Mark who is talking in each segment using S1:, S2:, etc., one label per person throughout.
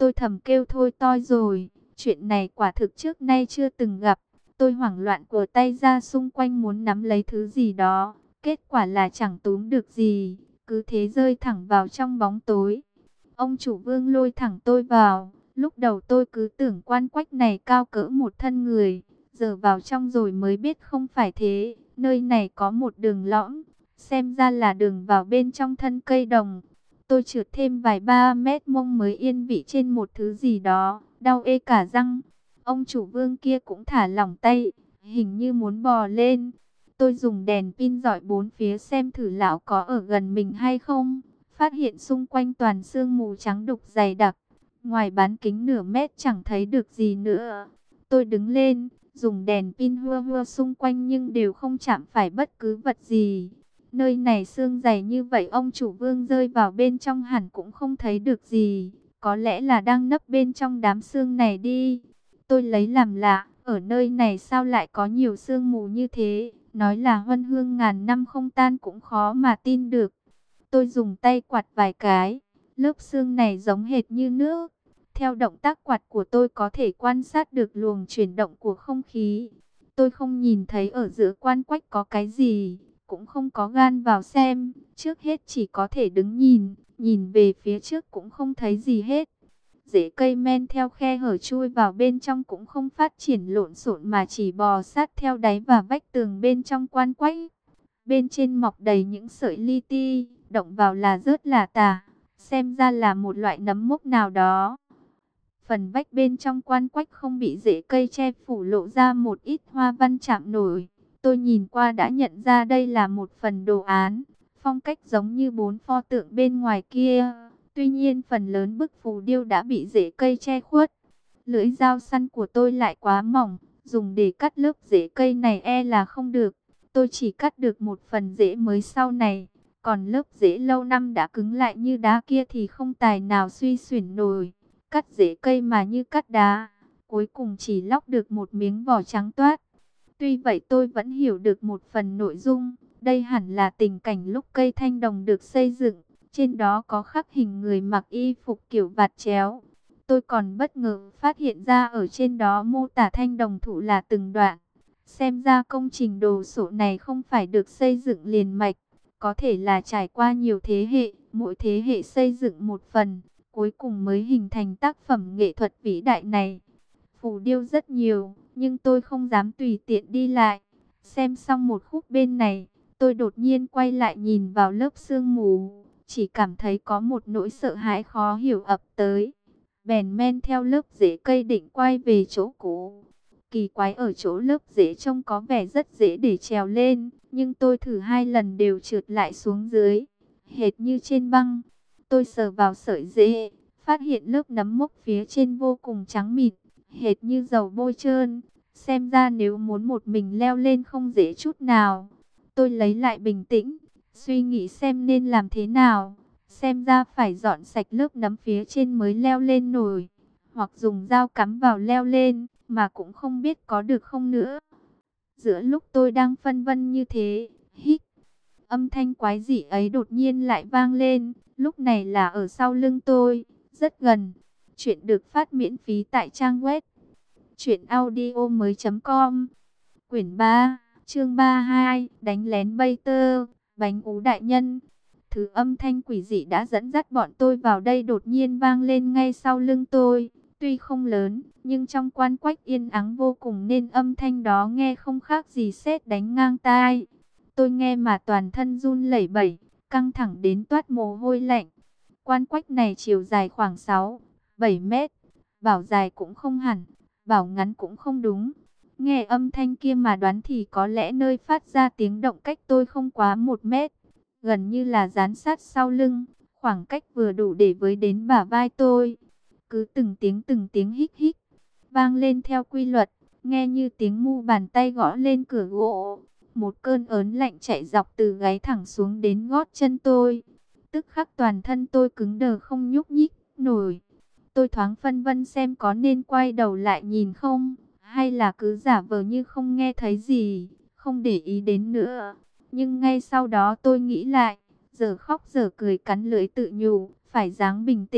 S1: Tôi thầm kêu thôi toi rồi, chuyện này quả thực trước nay chưa từng gặp. Tôi hoảng loạn của tay ra xung quanh muốn nắm lấy thứ gì đó, kết quả là chẳng túm được gì, cứ thế rơi thẳng vào trong bóng tối. Ông chủ Vương lôi thẳng tôi vào, lúc đầu tôi cứ tưởng quan quách này cao cỡ một thân người, giờ vào trong rồi mới biết không phải thế, nơi này có một đường lõm, xem ra là đường vào bên trong thân cây đồng. Tôi trượt thêm vài ba mét mông mới yên vị trên một thứ gì đó, đau ê cả răng. Ông chủ Vương kia cũng thả lỏng tay, hình như muốn bò lên. Tôi dùng đèn pin dọi bốn phía xem thử lão có ở gần mình hay không. Phát hiện xung quanh toàn sương mù trắng đục dày đặc. Ngoài bán kính nửa mét chẳng thấy được gì nữa. Tôi đứng lên, dùng đèn pin hua hua xung quanh nhưng đều không chạm phải bất cứ vật gì. Nơi này sương dày như vậy ông chủ Vương rơi vào bên trong hẳn cũng không thấy được gì. Có lẽ là đang nấp bên trong đám sương này đi. Tôi lấy làm lạ, ở nơi này sao lại có nhiều sương mù như thế? Nói là huân hương ngàn năm không tan cũng khó mà tin được. Tôi dùng tay quạt vài cái, lớp sương này giống hệt như nước. Theo động tác quạt của tôi có thể quan sát được luồng chuyển động của không khí. Tôi không nhìn thấy ở giữa quan quách có cái gì, cũng không có gan vào xem. Trước hết chỉ có thể đứng nhìn, nhìn về phía trước cũng không thấy gì hết. Rễ cây men theo khe hở chui vào bên trong cũng không phát triển lộn xộn mà chỉ bò sát theo đáy và vách tường bên trong quan quách. Bên trên mọc đầy những sợi li ti, động vào là rớt là tả, xem ra là một loại nấm mốc nào đó. Phần vách bên trong quan quách không bị rễ cây che phủ lộ ra một ít hoa văn chạm nổi. Tôi nhìn qua đã nhận ra đây là một phần đồ án, phong cách giống như bốn pho tượng bên ngoài kia. Tuy nhiên phần lớn bức phù điêu đã bị rễ cây che khuất. Lưỡi dao săn của tôi lại quá mỏng, dùng để cắt lớp rễ cây này e là không được. Tôi chỉ cắt được một phần rễ mới sau này, còn lớp rễ lâu năm đã cứng lại như đá kia thì không tài nào suy xuyển nổi. Cắt rễ cây mà như cắt đá, cuối cùng chỉ lóc được một miếng vỏ trắng toát. Tuy vậy tôi vẫn hiểu được một phần nội dung, đây hẳn là tình cảnh lúc cây thanh đồng được xây dựng, trên đó có khắc hình người mặc y phục kiểu vạt chéo. Tôi còn bất ngờ phát hiện ra ở trên đó mô tả thanh đồng thụ là từng đoạn. Xem ra công trình đồ sộ này không phải được xây dựng liền mạch, có thể là trải qua nhiều thế hệ, mỗi thế hệ xây dựng một phần, cuối cùng mới hình thành tác phẩm nghệ thuật vĩ đại này. Phù điêu rất nhiều, nhưng tôi không dám tùy tiện đi lại. Xem xong một khúc bên này, tôi đột nhiên quay lại nhìn vào lớp sương mù, chỉ cảm thấy có một nỗi sợ hãi khó hiểu ập tới. Bèn men theo lớp rễ cây định quay về chỗ cũ. Kỳ quái ở chỗ lớp rễ trông có vẻ rất dễ để trèo lên, nhưng tôi thử 2 lần đều trượt lại xuống dưới, hệt như trên băng. Tôi sờ vào sợi rễ, phát hiện lớp nấm mốc phía trên vô cùng trắng mịn, hệt như dầu bôi trơn. Xem ra nếu muốn một mình leo lên không dễ chút nào. Tôi lấy lại bình tĩnh, suy nghĩ xem nên làm thế nào. Xem ra phải dọn sạch lớp nấm phía trên mới leo lên nổi, hoặc dùng dao cắm vào leo lên, mà cũng không biết có được không nữa. Giữa lúc tôi đang phân vân như thế, hít, âm thanh quái dị ấy đột nhiên lại vang lên, lúc này là ở sau lưng tôi, rất gần. Chuyện được phát miễn phí tại trang web truyệnaudiomoi.com. Quyển 3, chương 32, đánh lén Bater, bánh ú đại nhân. Thứ âm thanh quỷ dị đã dẫn dắt bọn tôi vào đây đột nhiên vang lên ngay sau lưng tôi. Tuy không lớn, nhưng trong quan quách yên ắng vô cùng nên âm thanh đó nghe không khác gì sét đánh ngang tai. Tôi nghe mà toàn thân run lẩy bẩy, căng thẳng đến toát mồ hôi lạnh. Quan quách này chiều dài khoảng 6-7 mét, bảo dài cũng không hẳn, bảo ngắn cũng không đúng. Nghe âm thanh kia mà đoán thì có lẽ nơi phát ra tiếng động cách tôi không quá 1 mét, gần như là dán sát sau lưng, khoảng cách vừa đủ để với đến bả vai tôi. Cứ từng tiếng hít hít, vang lên theo quy luật, nghe như tiếng mu bàn tay gõ lên cửa gỗ. Một cơn ớn lạnh chạy dọc từ gáy thẳng xuống đến gót chân tôi. Tức khắc toàn thân tôi cứng đờ không nhúc nhích nổi. Tôi thoáng phân vân xem có nên quay đầu lại nhìn không, hay là cứ giả vờ như không nghe thấy gì, không để ý đến nữa. Nhưng ngay sau đó tôi nghĩ lại, giờ khóc giờ cười cắn lưỡi tự nhủ, phải dáng bình tĩnh,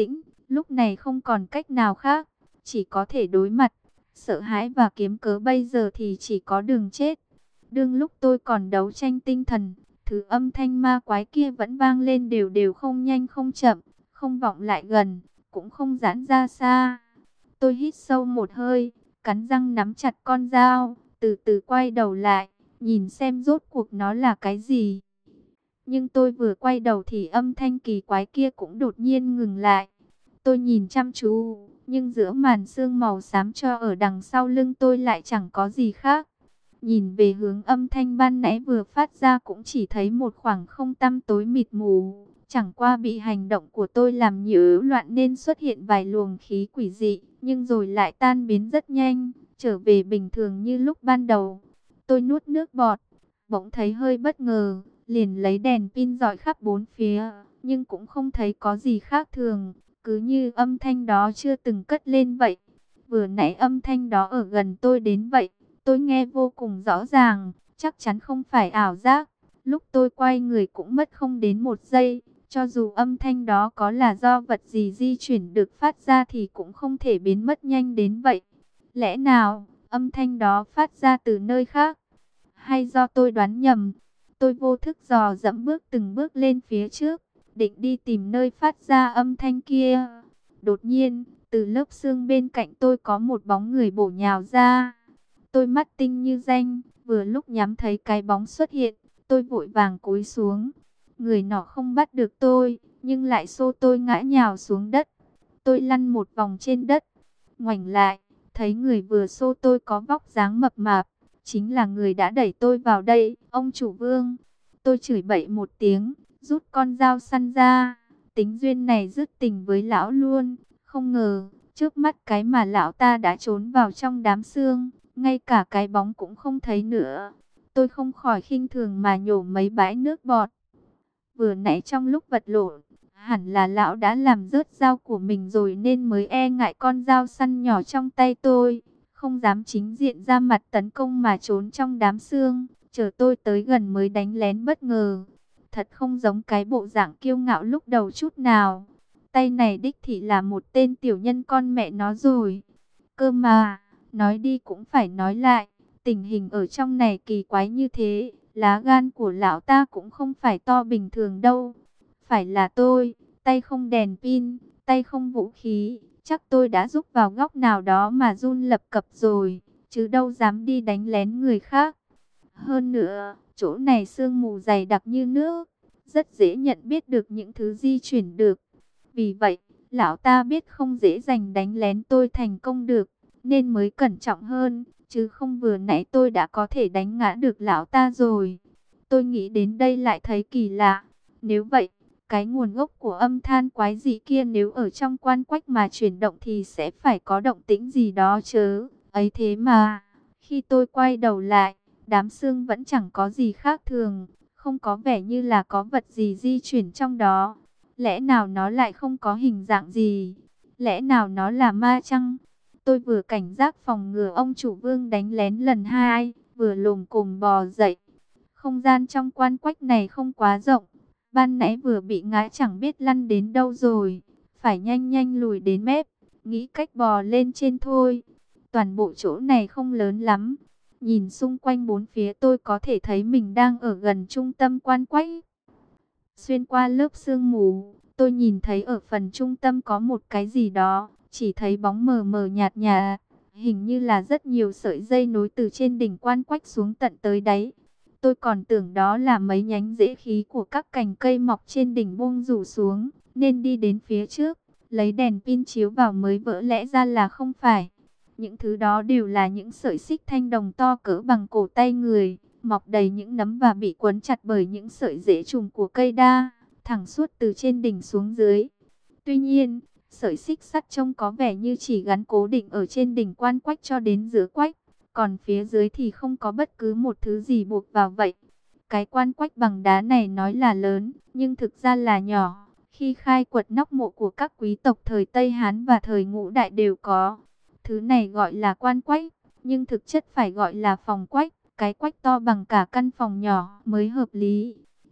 S1: Lúc này không còn cách nào khác, chỉ có thể đối mặt. Sợ hãi và kiếm cớ bây giờ thì chỉ có đường chết. Đương lúc tôi còn đấu tranh tinh thần, thứ âm thanh ma quái kia vẫn vang lên đều đều, không nhanh không chậm, không vọng lại gần, cũng không giãn ra xa. Tôi hít sâu một hơi, cắn răng nắm chặt con dao, từ từ quay đầu lại, nhìn xem rốt cuộc nó là cái gì. Nhưng tôi vừa quay đầu thì âm thanh kỳ quái kia cũng đột nhiên ngừng lại. Tôi nhìn chăm chú, nhưng giữa màn sương màu xám cho ở đằng sau lưng tôi lại chẳng có gì khác. Nhìn về hướng âm thanh ban nãy vừa phát ra cũng chỉ thấy một khoảng không tăm tối mịt mù. Chẳng qua bị hành động của tôi làm nhiễu loạn nên xuất hiện vài luồng khí quỷ dị, nhưng rồi lại tan biến rất nhanh, trở về bình thường như lúc ban đầu. Tôi nuốt nước bọt, bỗng thấy hơi bất ngờ, liền lấy đèn pin dọi khắp bốn phía, nhưng cũng không thấy có gì khác thường, cứ như âm thanh đó chưa từng cất lên vậy. Vừa nãy âm thanh đó ở gần tôi đến vậy, tôi nghe vô cùng rõ ràng, chắc chắn không phải ảo giác. Lúc tôi quay người cũng mất không đến một giây, cho dù âm thanh đó có là do vật gì di chuyển được phát ra thì cũng không thể biến mất nhanh đến vậy. Lẽ nào âm thanh đó phát ra từ nơi khác? Hay do tôi đoán nhầm? Tôi vô thức dò dẫm bước từng bước lên phía trước, định đi tìm nơi phát ra âm thanh kia. Đột nhiên, từ lớp xương bên cạnh tôi có một bóng người bổ nhào ra. Tôi mắt tinh như danh, vừa lúc nhắm thấy cái bóng xuất hiện, tôi vội vàng cúi xuống. Người nọ không bắt được tôi, nhưng lại xô tôi ngã nhào xuống đất. Tôi lăn một vòng trên đất, ngoảnh lại, thấy người vừa xô tôi có vóc dáng mập mạp, chính là người đã đẩy tôi vào đây, ông chủ Vương. Tôi chửi bậy một tiếng, rút con dao săn ra, tính duyên này dứt tình với lão luôn. Không ngờ, trước mắt cái mà lão ta đã trốn vào trong đám xương, ngay cả cái bóng cũng không thấy nữa. Tôi không khỏi khinh thường mà nhổ mấy bãi nước bọt. Vừa nãy trong lúc vật lộn, hẳn là lão đã làm rớt dao của mình rồi nên mới e ngại con dao săn nhỏ trong tay tôi, không dám chính diện ra mặt tấn công mà trốn trong đám xương, chờ tôi tới gần mới đánh lén bất ngờ. Thật không giống cái bộ dạng kiêu ngạo lúc đầu chút nào. Tay này đích thị là một tên tiểu nhân con mẹ nó rồi. Cơ mà, nói đi cũng phải nói lại, tình hình ở trong này kỳ quái như thế, lá gan của lão ta cũng không phải to bình thường đâu. Phải là tôi, tay không đèn pin, tay không vũ khí, chắc tôi đã giúp vào góc nào đó mà run lập cập rồi, chứ đâu dám đi đánh lén người khác. Hơn nữa, chỗ này sương mù dày đặc như nước, rất dễ nhận biết được những thứ di chuyển được. Vì vậy, lão ta biết không dễ dàng đánh lén tôi thành công được, nên mới cẩn trọng hơn, chứ không vừa nãy tôi đã có thể đánh ngã được lão ta rồi. Tôi nghĩ đến đây lại thấy kỳ lạ. Nếu vậy, cái nguồn gốc của âm than quái dị kia nếu ở trong quan quách mà chuyển động thì sẽ phải có động tĩnh gì đó chứ. Ấy thế mà, khi tôi quay đầu lại, đám xương vẫn chẳng có gì khác thường, không có vẻ như là có vật gì di chuyển trong đó. Lẽ nào nó lại không có hình dạng gì? Lẽ nào nó là ma chăng? Tôi vừa cảnh giác phòng ngừa ông chủ Vương đánh lén lần hai, vừa lồm cồm bò dậy. Không gian trong quan quách này không quá rộng. Ban nãy vừa bị ngã chẳng biết lăn đến đâu rồi. Phải nhanh nhanh lùi đến mép, nghĩ cách bò lên trên thôi. Toàn bộ chỗ này không lớn lắm. Nhìn xung quanh bốn phía tôi có thể thấy mình đang ở gần trung tâm quan quách. Xuyên qua lớp sương mù, tôi nhìn thấy ở phần trung tâm có một cái gì đó, chỉ thấy bóng mờ mờ nhạt nhạt, hình như là rất nhiều sợi dây nối từ trên đỉnh quan quách xuống tận tới đáy. Tôi còn tưởng đó là mấy nhánh rễ khí của các cành cây mọc trên đỉnh buông rủ xuống, nên đi đến phía trước, lấy đèn pin chiếu vào mới vỡ lẽ ra là không phải. Những thứ đó đều là những sợi xích thanh đồng to cỡ bằng cổ tay người, mọc đầy những nấm và bị quấn chặt bởi những sợi rễ trùm của cây đa, thẳng suốt từ trên đỉnh xuống dưới. Tuy nhiên, sợi xích sắt trông có vẻ như chỉ gắn cố định ở trên đỉnh quan quách cho đến giữa quách, còn phía dưới thì không có bất cứ một thứ gì buộc vào vậy. Cái quan quách bằng đá này nói là lớn, nhưng thực ra là nhỏ. Khi khai quật nóc mộ của các quý tộc thời Tây Hán và thời Ngũ Đại đều có. Thứ này gọi là quan quách, nhưng thực chất phải gọi là phòng quách. Cái quách to bằng cả căn phòng nhỏ mới hợp lý.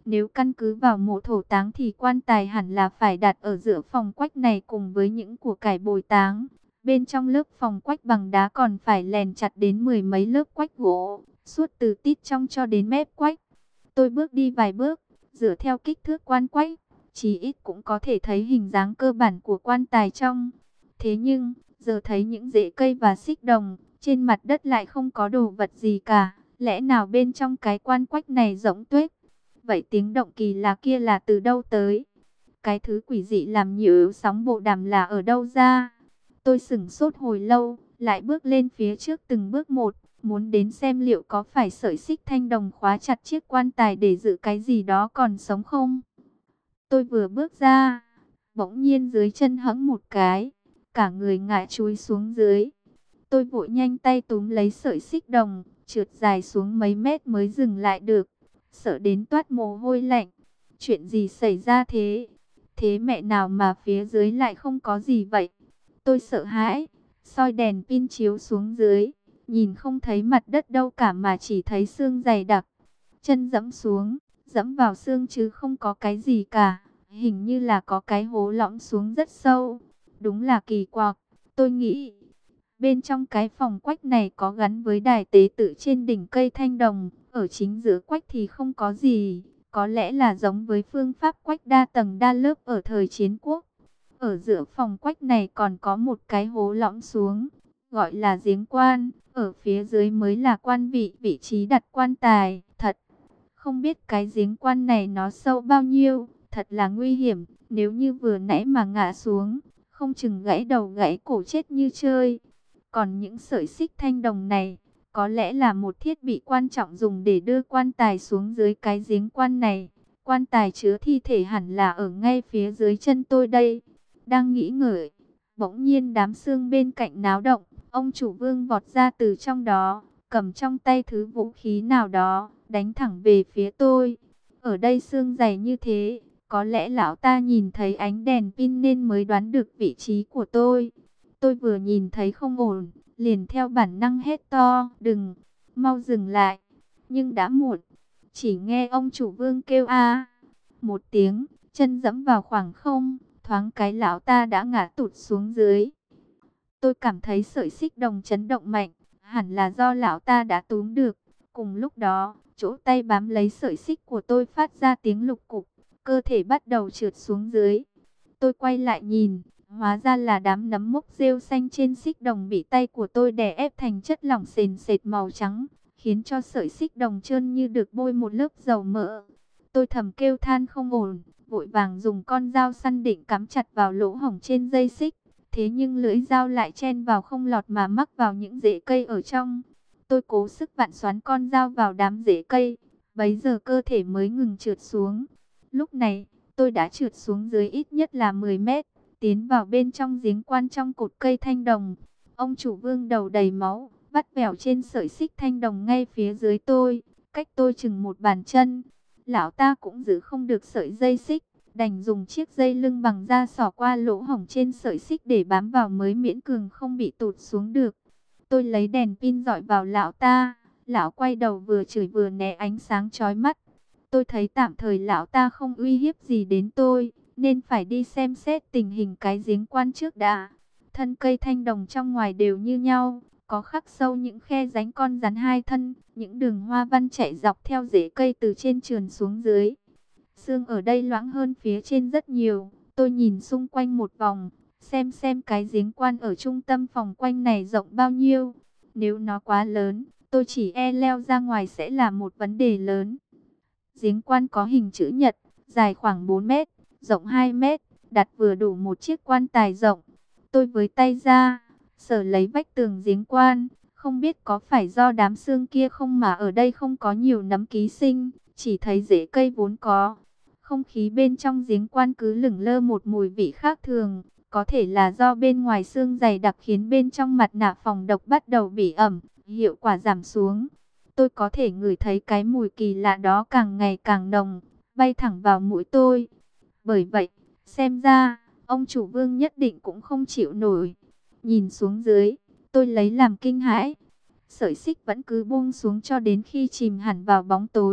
S1: Nếu căn cứ vào mộ thổ táng thì quan tài hẳn là phải đặt ở giữa phòng quách này cùng với những của cải bồi táng. Bên trong lớp phòng quách bằng đá còn phải lèn chặt đến mười mấy lớp quách gỗ, suốt từ tít trong cho đến mép quách. Tôi bước đi vài bước, dựa theo kích thước quan quách, chí ít cũng có thể thấy hình dáng cơ bản của quan tài trong. Thế nhưng, giờ thấy những rễ cây và xích đồng, trên mặt đất lại không có đồ vật gì cả. Lẽ nào bên trong cái quan quách này rỗng tuếch? Vậy tiếng động kỳ lạ kia là từ đâu tới? Cái thứ quỷ dị làm nhớ sóng bộ đàm là ở đâu ra? Tôi sửng sốt hồi lâu, lại bước lên phía trước từng bước một, muốn đến xem liệu có phải sợi xích thanh đồng khóa chặt chiếc quan tài để giữ cái gì đó còn sống không? Tôi vừa bước ra, bỗng nhiên dưới chân hẫng một cái, cả người ngã chúi xuống dưới. Tôi vội nhanh tay túm lấy sợi xích đồng, trượt dài xuống mấy mét mới dừng lại được, sợ đến toát mồ hôi lạnh. Chuyện gì xảy ra thế? Thế mẹ nào mà phía dưới lại không có gì vậy? Tôi sợ hãi, soi đèn pin chiếu xuống dưới, nhìn không thấy mặt đất đâu cả mà chỉ thấy xương dày đặc. Chân dẫm xuống, dẫm vào xương chứ không có cái gì cả, hình như là có cái hố lõm xuống rất sâu. Đúng là kỳ quặc, tôi nghĩ. Bên trong cái phòng quách này có gắn với đài tế tự trên đỉnh cây thanh đồng, ở chính giữa quách thì không có gì, có lẽ là giống với phương pháp quách đa tầng đa lớp ở thời chiến quốc. Ở giữa phòng quách này còn có một cái hố lõm xuống, gọi là giếng quan, ở phía dưới mới là quan vị, vị trí đặt quan tài. Thật, không biết cái giếng quan này nó sâu bao nhiêu, thật là nguy hiểm, nếu như vừa nãy mà ngã xuống, không chừng gãy đầu gãy cổ chết như chơi. Còn những sợi xích thanh đồng này, có lẽ là một thiết bị quan trọng dùng để đưa quan tài xuống dưới cái giếng quan này. Quan tài chứa thi thể hẳn là ở ngay phía dưới chân tôi đây. Đang nghĩ ngợi, bỗng nhiên đám xương bên cạnh náo động, ông chủ Vương vọt ra từ trong đó, cầm trong tay thứ vũ khí nào đó, đánh thẳng về phía tôi. Ở đây xương dày như thế, có lẽ lão ta nhìn thấy ánh đèn pin nên mới đoán được vị trí của tôi. Tôi vừa nhìn thấy không ổn, liền theo bản năng hét to, đừng, mau dừng lại. Nhưng đã muộn, chỉ nghe ông chủ Vương kêu a một tiếng, chân dẫm vào khoảng không, thoáng cái lão ta đã ngã tụt xuống dưới. Tôi cảm thấy sợi xích đồng chấn động mạnh, hẳn là do lão ta đã túm được. Cùng lúc đó, chỗ tay bám lấy sợi xích của tôi phát ra tiếng lục cục, cơ thể bắt đầu trượt xuống dưới. Tôi quay lại nhìn, hóa ra là đám nấm mốc rêu xanh trên xích đồng bị tay của tôi đè ép thành chất lỏng sền sệt màu trắng, khiến cho sợi xích đồng trơn như được bôi một lớp dầu mỡ. Tôi thầm kêu than không ổn, vội vàng dùng con dao săn định cắm chặt vào lỗ hổng trên dây xích. Thế nhưng lưỡi dao lại chen vào không lọt mà mắc vào những rễ cây ở trong. Tôi cố sức vặn xoắn con dao vào đám rễ cây, bấy giờ cơ thể mới ngừng trượt xuống. Lúc này, tôi đã trượt xuống dưới ít nhất là 10 mét, tiến vào bên trong giếng quan trong cột cây thanh đồng. Ông chủ Vương đầu đầy máu, vắt vẻo trên sợi xích thanh đồng ngay phía dưới tôi, cách tôi chừng một bàn chân. Lão ta cũng giữ không được sợi dây xích, đành dùng chiếc dây lưng bằng da xỏ qua lỗ hổng trên sợi xích để bám vào mới miễn cường không bị tụt xuống được. Tôi lấy đèn pin dọi vào lão ta, lão quay đầu vừa chửi vừa né ánh sáng chói mắt. Tôi thấy tạm thời lão ta không uy hiếp gì đến tôi, nên phải đi xem xét tình hình cái giếng quan trước đã. Thân cây thanh đồng trong ngoài đều như nhau, có khắc sâu những khe rãnh con rắn hai thân, những đường hoa văn chạy dọc theo rễ cây từ trên trườn xuống dưới. Xương ở đây loãng hơn phía trên rất nhiều. Tôi nhìn xung quanh một vòng, xem cái giếng quan ở trung tâm phòng quanh này rộng bao nhiêu. Nếu nó quá lớn, tôi chỉ leo ra ngoài sẽ là một vấn đề lớn. Giếng quan có hình chữ nhật, dài khoảng 4 mét, rộng 2 mét, đặt vừa đủ một chiếc quan tài rộng. Tôi với tay ra, sờ lấy vách tường giếng quan, không biết có phải do đám xương kia không mà ở đây không có nhiều nấm ký sinh, chỉ thấy rễ cây vốn có. Không khí bên trong giếng quan cứ lửng lơ một mùi vị khác thường, có thể là do bên ngoài xương dày đặc khiến bên trong mặt nạ phòng độc bắt đầu bị ẩm, hiệu quả giảm xuống. Tôi có thể ngửi thấy cái mùi kỳ lạ đó càng ngày càng nồng, bay thẳng vào mũi tôi. Bởi vậy, xem ra, ông chủ Vương nhất định cũng không chịu nổi. Nhìn xuống dưới, tôi lấy làm kinh hãi. Sợi xích vẫn cứ buông xuống cho đến khi chìm hẳn vào bóng tối.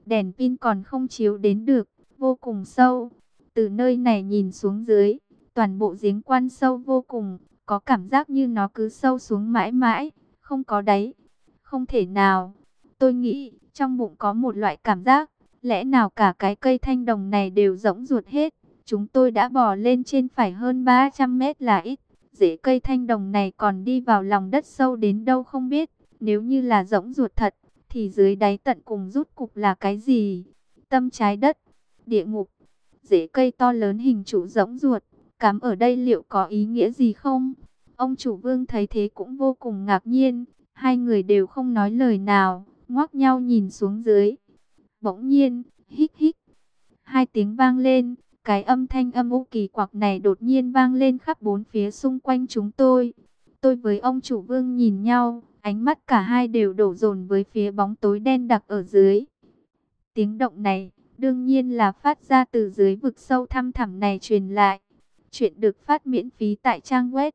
S1: đèn pin còn không chiếu đến được, vô cùng sâu. Từ nơi này nhìn xuống dưới, toàn bộ giếng quan sâu vô cùng, có cảm giác như nó cứ sâu xuống mãi mãi, không có đáy. Không thể nào, tôi nghĩ, trong bụng có một loại cảm giác, lẽ nào cả cái cây thanh đồng này đều rỗng ruột hết. Chúng tôi đã bò lên trên phải hơn 300 mét là ít, rễ cây thanh đồng này còn đi vào lòng đất sâu đến đâu không biết. Nếu như là rỗng ruột thật, thì dưới đáy tận cùng rút cục là cái gì? Tâm trái đất, địa ngục, rễ cây to lớn hình trụ rỗng ruột, cắm ở đây liệu có ý nghĩa gì không? Ông chủ Vương thấy thế cũng vô cùng ngạc nhiên, hai người đều không nói lời nào, ngoác nhau nhìn xuống dưới. Bỗng nhiên, hích hích, hai tiếng vang lên, cái âm thanh âm u kỳ quặc này đột nhiên vang lên khắp bốn phía xung quanh chúng tôi. Tôi với ông chủ Vương nhìn nhau, ánh mắt cả hai đều đổ dồn với phía bóng tối đen đặc ở dưới. Tiếng động này, đương nhiên là phát ra từ dưới vực sâu thăm thẳm này truyền lại. Chuyện được phát miễn phí tại trang web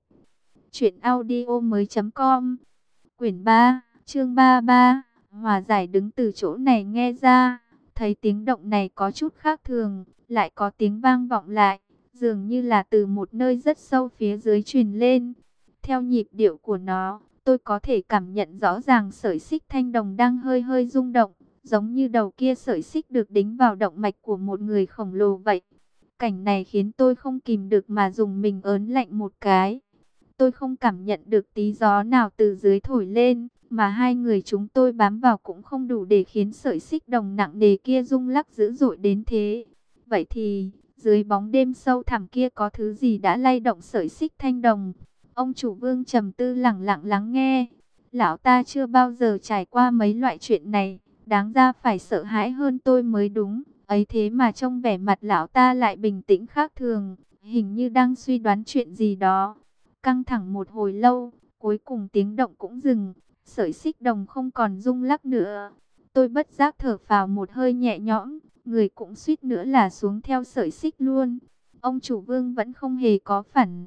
S1: truyệnaudiomoi.com. Quyển 3, chương 33, Hòa giải đứng từ chỗ này nghe ra, thấy tiếng động này có chút khác thường, lại có tiếng vang vọng lại, dường như là từ một nơi rất sâu phía dưới truyền lên. Theo nhịp điệu của nó, tôi có thể cảm nhận rõ ràng sợi xích thanh đồng đang hơi hơi rung động, giống như đầu kia sợi xích được đính vào động mạch của một người khổng lồ vậy. Cảnh này khiến tôi không kìm được mà dùng mình ớn lạnh một cái. Tôi không cảm nhận được tí gió nào từ dưới thổi lên, mà hai người chúng tôi bám vào cũng không đủ để khiến sợi xích đồng nặng nề kia rung lắc dữ dội đến thế. Vậy thì, dưới bóng đêm sâu thẳm kia có thứ gì đã lay động sợi xích thanh đồng? Ông chủ Vương trầm tư lặng lặng lắng nghe. Lão ta chưa bao giờ trải qua mấy loại chuyện này, đáng ra phải sợ hãi hơn tôi mới đúng. Ấy thế mà trong vẻ mặt lão ta lại bình tĩnh khác thường, hình như đang suy đoán chuyện gì đó. Căng thẳng một hồi lâu, cuối cùng tiếng động cũng dừng, sợi xích đồng không còn rung lắc nữa. Tôi bất giác thở phào một hơi nhẹ nhõm, người cũng suýt nữa là xuống theo sợi xích luôn. Ông chủ Vương vẫn không hề có phản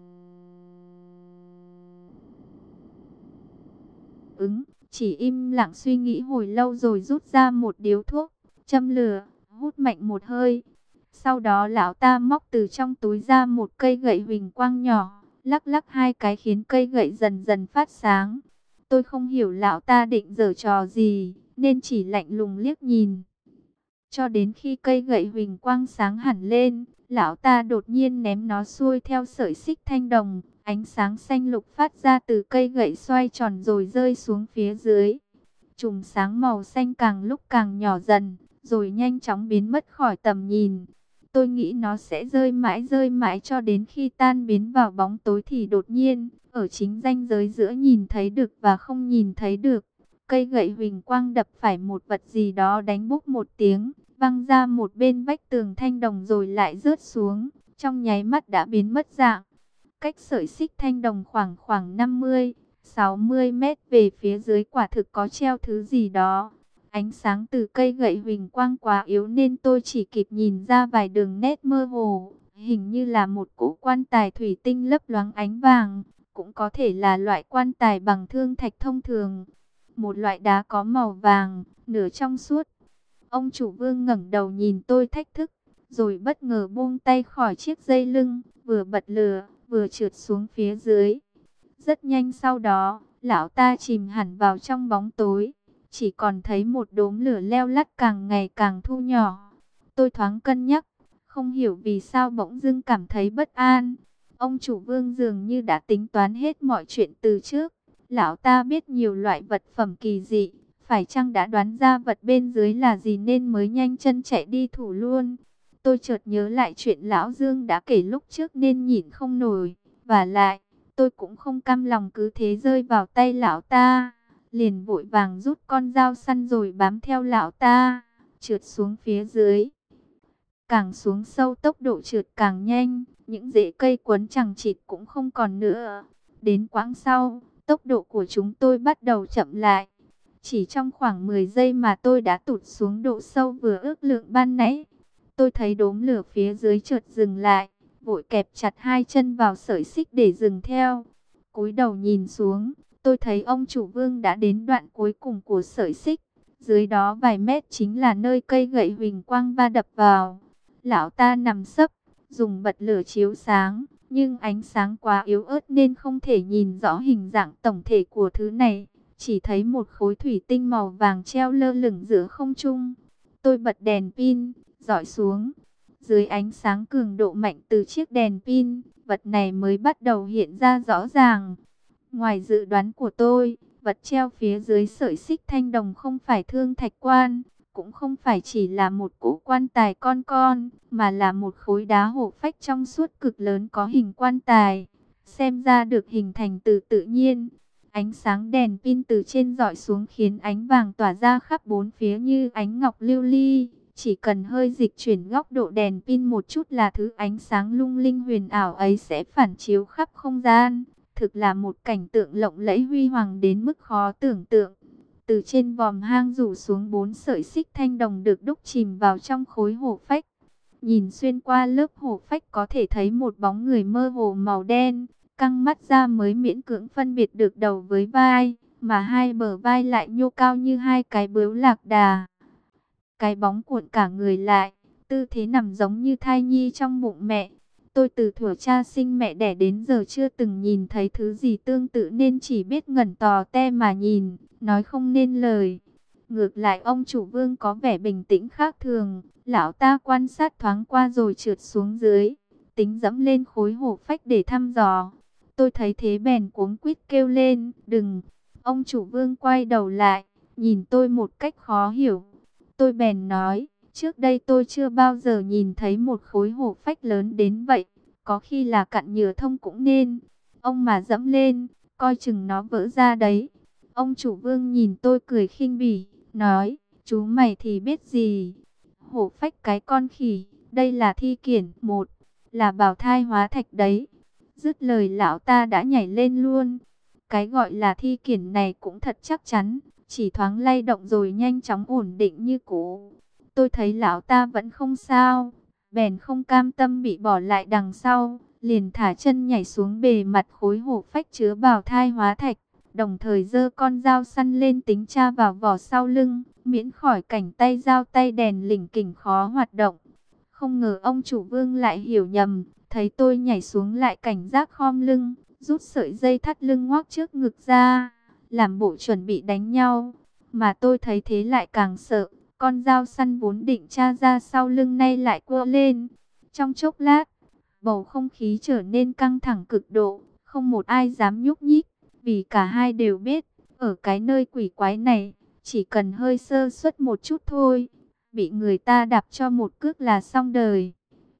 S1: ứng, chỉ im lặng suy nghĩ hồi lâu rồi rút ra một điếu thuốc, châm lửa, hút mạnh một hơi. Sau đó lão ta móc từ trong túi ra một cây gậy huỳnh quang nhỏ, lắc lắc hai cái khiến cây gậy dần dần phát sáng. Tôi không hiểu lão ta định giở trò gì, nên chỉ lạnh lùng liếc nhìn. Cho đến khi cây gậy huỳnh quang sáng hẳn lên, lão ta đột nhiên ném nó xuôi theo sợi xích thanh đồng. Ánh sáng xanh lục phát ra từ cây gậy xoay tròn rồi rơi xuống phía dưới. Chùm sáng màu xanh càng lúc càng nhỏ dần, rồi nhanh chóng biến mất khỏi tầm nhìn. Tôi nghĩ nó sẽ rơi mãi cho đến khi tan biến vào bóng tối thì đột nhiên, ở chính ranh giới giữa nhìn thấy được và không nhìn thấy được, cây gậy huỳnh quang đập phải một vật gì đó đánh búp một tiếng, văng ra một bên vách tường thanh đồng rồi lại rớt xuống, trong nháy mắt đã biến mất dạng. Cách sợi xích thanh đồng khoảng 50-60 mét về phía dưới quả thực có treo thứ gì đó. Ánh sáng từ cây gậy huỳnh quang quá yếu nên tôi chỉ kịp nhìn ra vài đường nét mơ hồ. Hình như là một cỗ quan tài thủy tinh lấp loáng ánh vàng. Cũng có thể là loại quan tài bằng thương thạch thông thường. Một loại đá có màu vàng, nửa trong suốt. Ông chủ Vương ngẩng đầu nhìn tôi thách thức, rồi bất ngờ buông tay khỏi chiếc dây lưng, vừa bật lửa, vừa trượt xuống phía dưới. Rất nhanh sau đó, lão ta chìm hẳn vào trong bóng tối, chỉ còn thấy một đốm lửa leo lắt càng ngày càng thu nhỏ. Tôi thoáng cân nhắc, không hiểu vì sao bỗng dưng cảm thấy bất an. Ông chủ Vương dường như đã tính toán hết mọi chuyện từ trước. Lão ta biết nhiều loại vật phẩm kỳ dị, phải chăng đã đoán ra vật bên dưới là gì nên mới nhanh chân chạy đi thủ luôn. Tôi chợt nhớ lại chuyện Lão Dương đã kể lúc trước nên nhịn không nổi. Và lại, tôi cũng không cam lòng cứ thế rơi vào tay lão ta. Liền vội vàng rút con dao săn rồi bám theo lão ta, trượt xuống phía dưới. Càng xuống sâu tốc độ trượt càng nhanh, những rễ cây quấn chằng chịt cũng không còn nữa. Đến quãng sau, tốc độ của chúng tôi bắt đầu chậm lại. Chỉ trong khoảng 10 giây mà tôi đã tụt xuống độ sâu vừa ước lượng ban nãy. Tôi thấy đốm lửa phía dưới chợt dừng lại, vội kẹp chặt hai chân vào sợi xích để dừng theo. Cúi đầu nhìn xuống, tôi thấy ông chủ Vương đã đến đoạn cuối cùng của sợi xích, Dưới đó vài mét chính là nơi cây gậy huỳnh quang va đập vào. Lão ta nằm sấp, dùng bật lửa chiếu sáng, nhưng ánh sáng quá yếu ớt nên không thể nhìn rõ hình dạng tổng thể của thứ này. Chỉ thấy một khối thủy tinh màu vàng treo lơ lửng giữa không trung. Tôi bật đèn pin, dọi xuống. Dưới ánh sáng cường độ mạnh từ chiếc đèn pin, vật này mới bắt đầu hiện ra rõ ràng. Ngoài dự đoán của tôi, vật treo phía dưới sợi xích thanh đồng không phải thương thạch quan, cũng không phải chỉ là một cỗ quan tài con, mà là một khối đá hổ phách trong suốt cực lớn có hình quan tài, xem ra được hình thành từ tự nhiên. Ánh sáng đèn pin từ trên dọi xuống khiến ánh vàng tỏa ra khắp bốn phía như ánh ngọc lưu ly. Chỉ cần hơi dịch chuyển góc độ đèn pin một chút là thứ ánh sáng lung linh huyền ảo ấy sẽ phản chiếu khắp không gian. Thực là một cảnh tượng lộng lẫy huy hoàng đến mức khó tưởng tượng. Từ trên vòm hang rủ xuống 4 sợi xích thanh đồng được đúc chìm vào trong khối hổ phách. Nhìn xuyên qua lớp hổ phách có thể thấy một bóng người mơ hồ màu đen. Căng mắt ra mới miễn cưỡng phân biệt được đầu với vai, mà hai bờ vai lại nhô cao như hai cái bướu lạc đà. Cái bóng cuộn cả người lại, tư thế nằm giống như thai nhi trong bụng mẹ. Tôi từ thuở cha sinh mẹ đẻ đến giờ chưa từng nhìn thấy thứ gì tương tự nên chỉ biết ngẩn tò te mà nhìn, nói không nên lời. Ngược lại ông chủ Vương có vẻ bình tĩnh khác thường, lão ta quan sát thoáng qua rồi trượt xuống dưới, tính dẫm lên khối hổ phách để thăm dò. Tôi thấy thế bèn cuống quýt kêu lên, đừng. Ông chủ Vương quay đầu lại, nhìn tôi một cách khó hiểu. Tôi bèn nói, trước đây tôi chưa bao giờ nhìn thấy một khối hổ phách lớn đến vậy, có khi là cặn nhựa thông cũng nên. Ông mà dẫm lên, coi chừng nó vỡ ra đấy. Ông chủ Vương nhìn tôi cười khinh bỉ, nói, chú mày thì biết gì. Hổ phách cái con khỉ, đây là thi kiển, một là bảo thai hóa thạch đấy. Dứt lời lão ta đã nhảy lên luôn. Cái gọi là thi kiển này cũng thật chắc chắn, chỉ thoáng lay động rồi nhanh chóng ổn định như cũ. Tôi thấy lão ta vẫn không sao, bèn không cam tâm bị bỏ lại đằng sau, liền thả chân nhảy xuống bề mặt khối hổ phách chứa bào thai hóa thạch, đồng thời giơ con dao săn lên tính tra vào vỏ sau lưng, miễn khỏi cảnh tay dao tay đèn lỉnh kỉnh khó hoạt động. Không ngờ ông chủ Vương lại hiểu nhầm, thấy tôi nhảy xuống lại cảnh giác khom lưng, rút sợi dây thắt lưng ngoác trước ngực ra, làm bộ chuẩn bị đánh nhau. Mà tôi thấy thế lại càng sợ, con dao săn vốn định tra ra sau lưng nay lại quơ lên. Trong chốc lát, bầu không khí trở nên căng thẳng cực độ, không một ai dám nhúc nhích, vì cả hai đều biết, ở cái nơi quỷ quái này, chỉ cần hơi sơ suất một chút thôi, bị người ta đạp cho một cước là xong đời.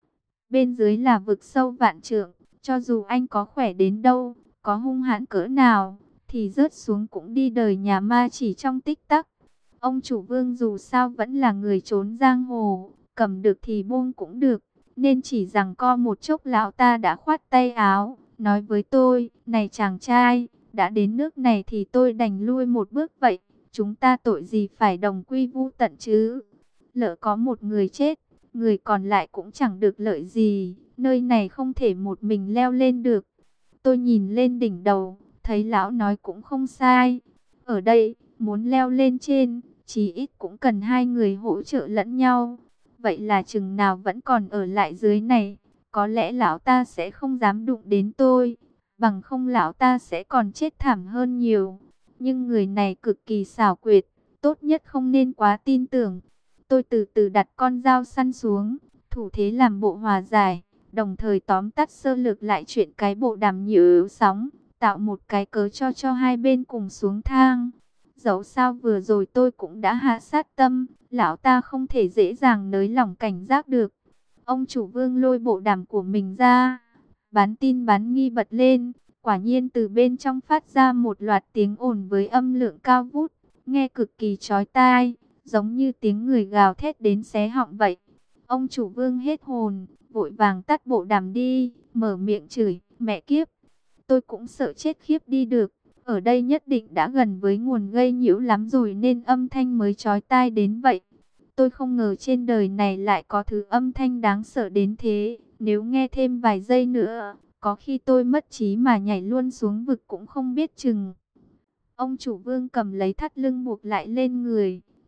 S1: Bên dưới là vực sâu vạn trượng, cho dù anh có khỏe đến đâu, có hung hãn cỡ nào, thì rớt xuống cũng đi đời nhà ma chỉ trong tích tắc. Ông chủ Vương dù sao vẫn là người trốn giang hồ, cầm được thì buông cũng được, nên chỉ giằng co một chốc lão ta đã khoát tay áo, nói với tôi, này chàng trai, đã đến nước này thì tôi đành lui một bước vậy, chúng ta tội gì phải đồng quy vu tận chứ. Lỡ có một người chết, người còn lại cũng chẳng được lợi gì, nơi này không thể một mình leo lên được. Tôi nhìn lên đỉnh đầu, thấy lão nói cũng không sai. Ở đây, muốn leo lên trên, chí ít cũng cần hai người hỗ trợ lẫn nhau. Vậy là chừng nào vẫn còn ở lại dưới này, có lẽ lão ta sẽ không dám đụng đến tôi, bằng không lão ta sẽ còn chết thảm hơn nhiều. Nhưng người này cực kỳ xảo quyệt, tốt nhất không nên quá tin tưởng. Tôi từ từ đặt con dao săn xuống, thủ thế làm bộ hòa giải, đồng thời tóm tắt sơ lược lại chuyện cái bộ đàm nhiễu yếu sóng, tạo một cái cớ cho hai bên cùng xuống thang. Dẫu sao vừa rồi tôi cũng đã hạ sát tâm, lão ta không thể dễ dàng nới lỏng cảnh giác được. Ông chủ Vương lôi bộ đàm của mình ra, bán tin bán nghi bật lên, quả nhiên từ bên trong phát ra một loạt tiếng ồn với âm lượng cao vút, nghe cực kỳ chói tai, giống như tiếng người gào thét đến xé họng vậy. Ông chủ Vương hết hồn, vội vàng tắt bộ đàm đi, mở miệng chửi, mẹ kiếp. Tôi cũng sợ chết khiếp đi được, ở đây nhất định đã gần với nguồn gây nhiễu lắm rồi nên âm thanh mới chói tai đến vậy. Tôi không ngờ trên đời này lại có thứ âm thanh đáng sợ đến thế, nếu nghe thêm vài giây nữa, có khi tôi mất trí mà nhảy luôn xuống vực cũng không biết chừng. Ông chủ Vương cầm lấy thắt lưng buộc lại lên người,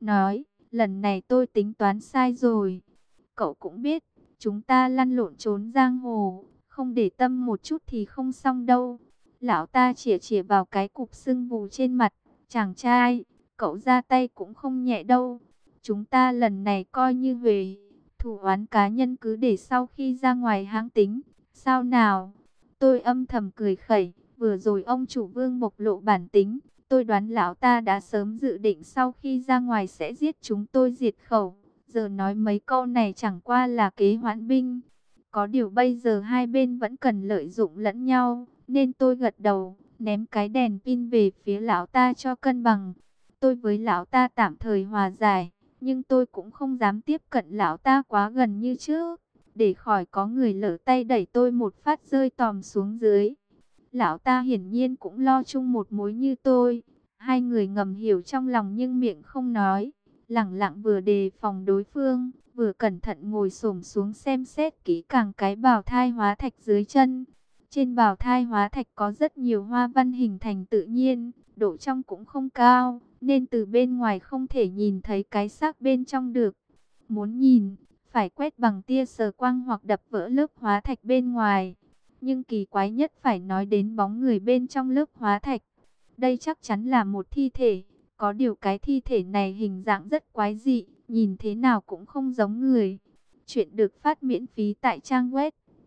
S1: nói, lần này tôi tính toán sai rồi. Cậu cũng biết, chúng ta lăn lộn trốn giang hồ, không để tâm một chút thì không xong đâu. Lão ta chĩa chĩa vào cái cục sưng vù trên mặt. Chàng trai, cậu ra tay cũng không nhẹ đâu. Chúng ta lần này coi như về, thù oán cá nhân cứ để sau khi ra ngoài hãng tính. Sao nào? Tôi âm thầm cười khẩy, vừa rồi ông chủ Vương bộc lộ bản tính. Tôi đoán lão ta đã sớm dự định sau khi ra ngoài sẽ giết chúng tôi diệt khẩu. Giờ nói mấy câu này chẳng qua là kế hoãn binh. Có điều bây giờ hai bên vẫn cần lợi dụng lẫn nhau, nên tôi gật đầu, ném cái đèn pin về phía lão ta cho cân bằng. Tôi với lão ta tạm thời hòa giải, nhưng tôi cũng không dám tiếp cận lão ta quá gần như trước, để khỏi có người lỡ tay đẩy tôi một phát rơi tòm xuống dưới. Lão ta hiển nhiên cũng lo chung một mối như tôi. Hai người ngầm hiểu trong lòng nhưng miệng không nói. Lẳng lặng vừa đề phòng đối phương, vừa cẩn thận ngồi xổm xuống xem xét kỹ càng cái bào thai hóa thạch dưới chân. Trên bào thai hóa thạch có rất nhiều hoa văn hình thành tự nhiên, độ trong cũng không cao, nên từ bên ngoài không thể nhìn thấy cái xác bên trong được. Muốn nhìn, phải quét bằng tia sờ quang hoặc đập vỡ lớp hóa thạch bên ngoài. Nhưng kỳ quái nhất phải nói đến bóng người bên trong lớp hóa thạch. Đây chắc chắn là một thi thể. Có điều cái thi thể này hình dạng rất quái dị, nhìn thế nào cũng không giống người. Chuyện được phát miễn phí tại trang web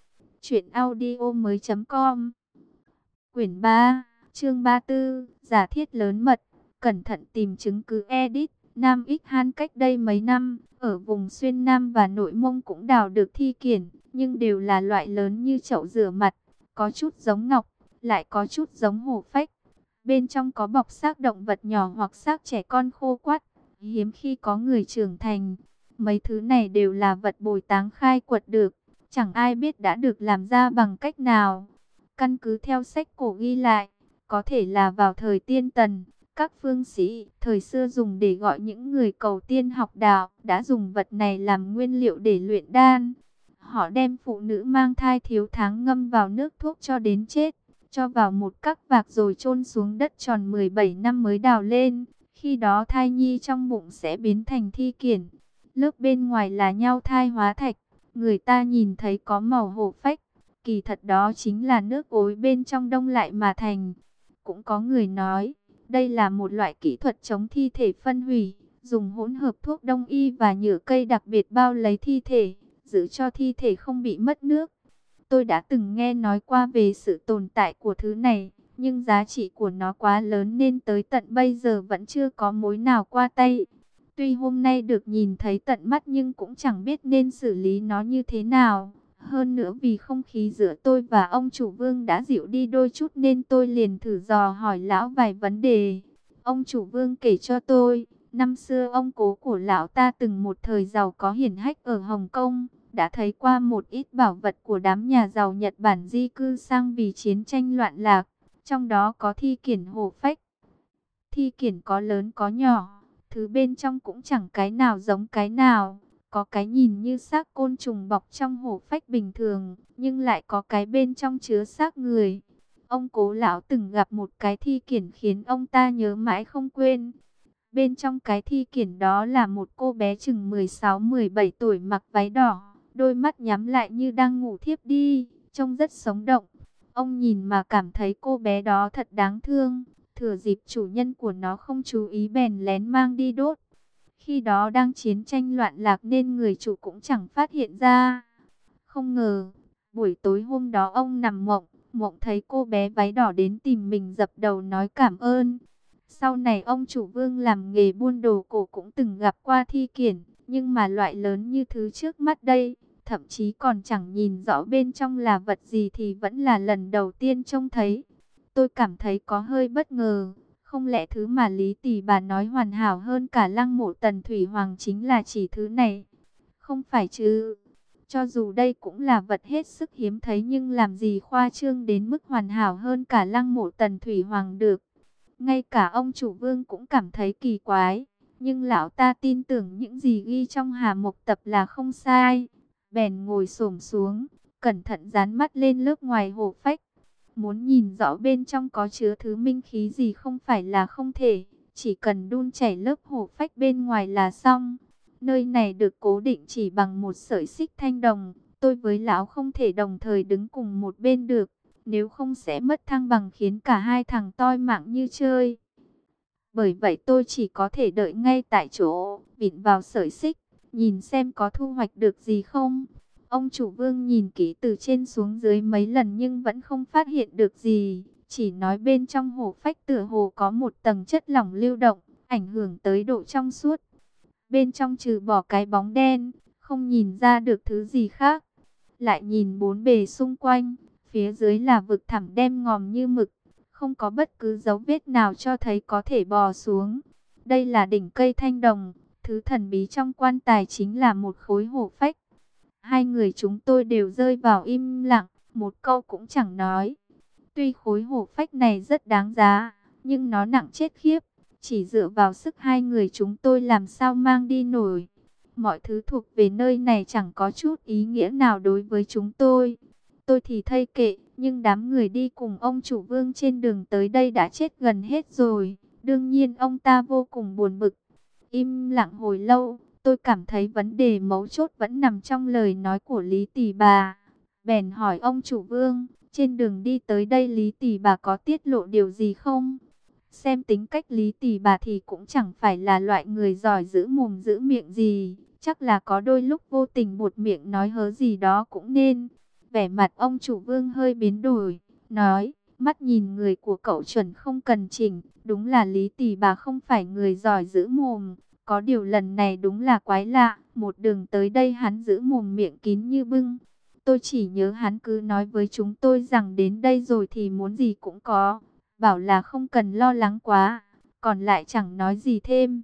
S1: truyệnaudiomoi.com. Quyển 3, chương 34, giả thiết lớn mật, cẩn thận tìm chứng cứ edit. Nam Ích Han cách đây mấy năm, ở vùng Xuyên Nam và Nội Mông cũng đào được thi kiển, nhưng đều là loại lớn như chậu rửa mặt, có chút giống ngọc, lại có chút giống hổ phách. Bên trong có bọc xác động vật nhỏ hoặc xác trẻ con khô quắt, hiếm khi có người trưởng thành. Mấy thứ này đều là vật bồi táng khai quật được, chẳng ai biết đã được làm ra bằng cách nào. Căn cứ theo sách cổ ghi lại, có thể là vào thời Tiên Tần, các phương sĩ thời xưa dùng để gọi những người cầu tiên học đạo, đã dùng vật này làm nguyên liệu để luyện đan. Họ đem phụ nữ mang thai thiếu tháng ngâm vào nước thuốc cho đến chết, cho vào một các vạc rồi chôn xuống đất tròn 17 năm mới đào lên. Khi đó thai nhi trong bụng sẽ biến thành thi kiển. Lớp bên ngoài là nhao thai hóa thạch, người ta nhìn thấy có màu hổ phách, kỳ thật đó chính là nước ối bên trong đông lại mà thành. Cũng có người nói, đây là một loại kỹ thuật chống thi thể phân hủy, dùng hỗn hợp thuốc đông y và nhựa cây đặc biệt bao lấy thi thể, giữ cho thi thể không bị mất nước. Tôi đã từng nghe nói qua về sự tồn tại của thứ này, nhưng giá trị của nó quá lớn nên tới tận bây giờ vẫn chưa có mối nào qua tay. Tuy hôm nay được nhìn thấy tận mắt nhưng cũng chẳng biết nên xử lý nó như thế nào. Hơn nữa vì không khí giữa tôi và ông chủ Vương đã dịu đi đôi chút nên tôi liền thử dò hỏi lão vài vấn đề. Ông chủ Vương kể cho tôi, năm xưa ông cố của lão ta từng một thời giàu có hiển hách ở Hồng Kông, đã thấy qua một ít bảo vật của đám nhà giàu Nhật Bản di cư sang vì chiến tranh loạn lạc, trong đó có thi kiển hổ phách. Thi kiển có lớn có nhỏ, thứ bên trong cũng chẳng cái nào giống cái nào. Có cái nhìn như xác côn trùng bọc trong hổ phách bình thường, nhưng lại có cái bên trong chứa xác người. Ông cố lão từng gặp một cái thi kiển khiến ông ta nhớ mãi không quên. Bên trong cái thi kiển đó là một cô bé chừng 16-17 tuổi mặc váy đỏ, đôi mắt nhắm lại như đang ngủ thiếp đi, trông rất sống động. Ông nhìn mà cảm thấy cô bé đó thật đáng thương, thừa dịp chủ nhân của nó không chú ý bèn lén mang đi đốt. Khi đó đang chiến tranh loạn lạc nên người chủ cũng chẳng phát hiện ra. Không ngờ, buổi tối hôm đó ông nằm mộng thấy cô bé váy đỏ đến tìm mình dập đầu nói cảm ơn. Sau này ông chủ Vương làm nghề buôn đồ cổ cũng từng gặp qua thi kiển, nhưng mà loại lớn như thứ trước mắt đây, thậm chí còn chẳng nhìn rõ bên trong là vật gì thì vẫn là lần đầu tiên trông thấy. Tôi cảm thấy có hơi bất ngờ. Không lẽ thứ mà Lý Tỷ bà nói hoàn hảo hơn cả lăng mộ Tần Thủy Hoàng chính là chỉ thứ này? Không phải chứ. Cho dù đây cũng là vật hết sức hiếm thấy nhưng làm gì khoa trương đến mức hoàn hảo hơn cả lăng mộ Tần Thủy Hoàng được. Ngay cả ông chủ Vương cũng cảm thấy kỳ quái. Nhưng lão ta tin tưởng những gì ghi trong Hà Mộc Tập là không sai. Bèn ngồi xổm xuống, cẩn thận dán mắt lên lớp ngoài hổ phách. Muốn nhìn rõ bên trong có chứa thứ minh khí gì không phải là không thể, chỉ cần đun chảy lớp hổ phách bên ngoài là xong. Nơi này được cố định chỉ bằng một sợi xích thanh đồng. Tôi với lão không thể đồng thời đứng cùng một bên được, nếu không sẽ mất thăng bằng khiến cả hai thằng toi mạng như chơi. Bởi vậy tôi chỉ có thể đợi ngay tại chỗ, vịn vào sợi xích, nhìn xem có thu hoạch được gì không. Ông chủ Vương nhìn kỹ từ trên xuống dưới mấy lần nhưng vẫn không phát hiện được gì. Chỉ nói bên trong hổ phách tựa hồ có một tầng chất lỏng lưu động, ảnh hưởng tới độ trong suốt. Bên trong trừ bỏ cái bóng đen, không nhìn ra được thứ gì khác. Lại nhìn bốn bề xung quanh, phía dưới là vực thẳm đen ngòm như mực. Không có bất cứ dấu vết nào cho thấy có thể bò xuống. Đây là đỉnh cây thanh đồng, thứ thần bí trong quan tài chính là một khối hổ phách. Hai người chúng tôi đều rơi vào im lặng, một câu cũng chẳng nói. Tuy khối hổ phách này rất đáng giá, nhưng nó nặng chết khiếp. Chỉ dựa vào sức hai người chúng tôi làm sao mang đi nổi. Mọi thứ thuộc về nơi này chẳng có chút ý nghĩa nào đối với chúng tôi. Tôi thì thây kệ, nhưng đám người đi cùng ông chủ Vương trên đường tới đây đã chết gần hết rồi. Đương nhiên ông ta vô cùng buồn bực. Im lặng hồi lâu, tôi cảm thấy vấn đề mấu chốt vẫn nằm trong lời nói của Lý Tỷ Bà. Bèn hỏi ông chủ Vương, trên đường đi tới đây Lý Tỷ Bà có tiết lộ điều gì không? Xem tính cách Lý Tỷ Bà thì cũng chẳng phải là loại người giỏi giữ mồm giữ miệng gì. Chắc là có đôi lúc vô tình buột miệng nói hớ gì đó cũng nên. Vẻ mặt ông chủ Vương hơi biến đổi, nói, mắt nhìn người của cậu chuẩn không cần chỉnh. Đúng là Lý Tỷ Bà không phải người giỏi giữ mồm. Có điều lần này đúng là quái lạ. Một đường tới đây hắn giữ mồm miệng kín như bưng. Tôi chỉ nhớ hắn cứ nói với chúng tôi rằng đến đây rồi thì muốn gì cũng có. Bảo là không cần lo lắng quá. Còn lại chẳng nói gì thêm.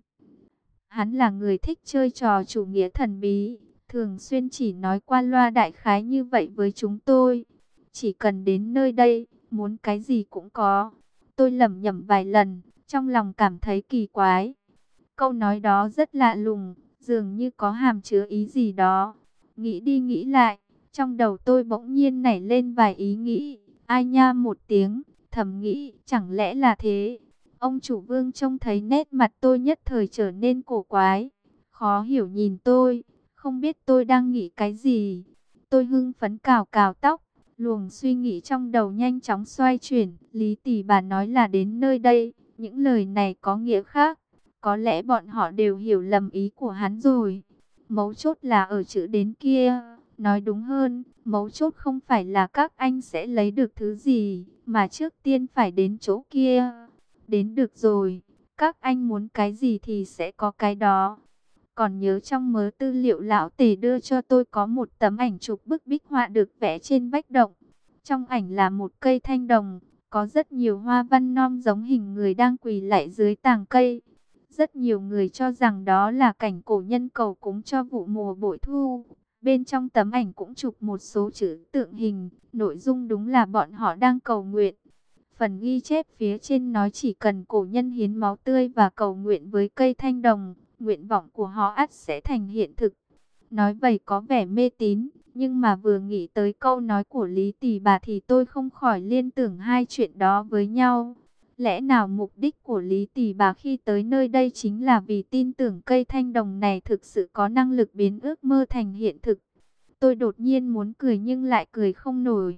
S1: Hắn là người thích chơi trò chủ nghĩa thần bí. Thường xuyên chỉ nói qua loa đại khái như vậy với chúng tôi. Chỉ cần đến nơi đây, muốn cái gì cũng có. Tôi lẩm nhẩm vài lần, trong lòng cảm thấy kỳ quái. Câu nói đó rất lạ lùng, dường như có hàm chứa ý gì đó. Nghĩ đi nghĩ lại, trong đầu tôi bỗng nhiên nảy lên vài ý nghĩ. Ai nha một tiếng, thầm nghĩ, chẳng lẽ là thế? Ông chủ Vương trông thấy nét mặt tôi nhất thời trở nên cổ quái. Khó hiểu nhìn tôi, không biết tôi đang nghĩ cái gì. Tôi hưng phấn cào cào tóc, luồng suy nghĩ trong đầu nhanh chóng xoay chuyển. Lý Tỷ Bà nói là đến nơi đây, những lời này có nghĩa khác. Có lẽ bọn họ đều hiểu lầm ý của hắn rồi. Mấu chốt là ở chữ đến kia. Nói đúng hơn, mấu chốt không phải là các anh sẽ lấy được thứ gì, mà trước tiên phải đến chỗ kia. Đến được rồi, các anh muốn cái gì thì sẽ có cái đó. Còn nhớ trong mớ tư liệu lão Tề đưa cho tôi có một tấm ảnh chụp bức bích họa được vẽ trên vách động. Trong ảnh là một cây thanh đồng, có rất nhiều hoa văn non giống hình người đang quỳ lạy dưới tàng cây. Rất nhiều người cho rằng đó là cảnh cổ nhân cầu cúng cho vụ mùa bội thu. Bên trong tấm ảnh cũng chụp một số chữ tượng hình, nội dung đúng là bọn họ đang cầu nguyện. Phần ghi chép phía trên nói chỉ cần cổ nhân hiến máu tươi và cầu nguyện với cây thanh đồng, nguyện vọng của họ ắt sẽ thành hiện thực. Nói vậy có vẻ mê tín, nhưng mà vừa nghĩ tới câu nói của Lý Tỷ Bà thì tôi không khỏi liên tưởng hai chuyện đó với nhau. Lẽ nào mục đích của Lý Tỷ Bà khi tới nơi đây chính là vì tin tưởng cây thanh đồng này thực sự có năng lực biến ước mơ thành hiện thực? Tôi đột nhiên muốn cười nhưng lại cười không nổi.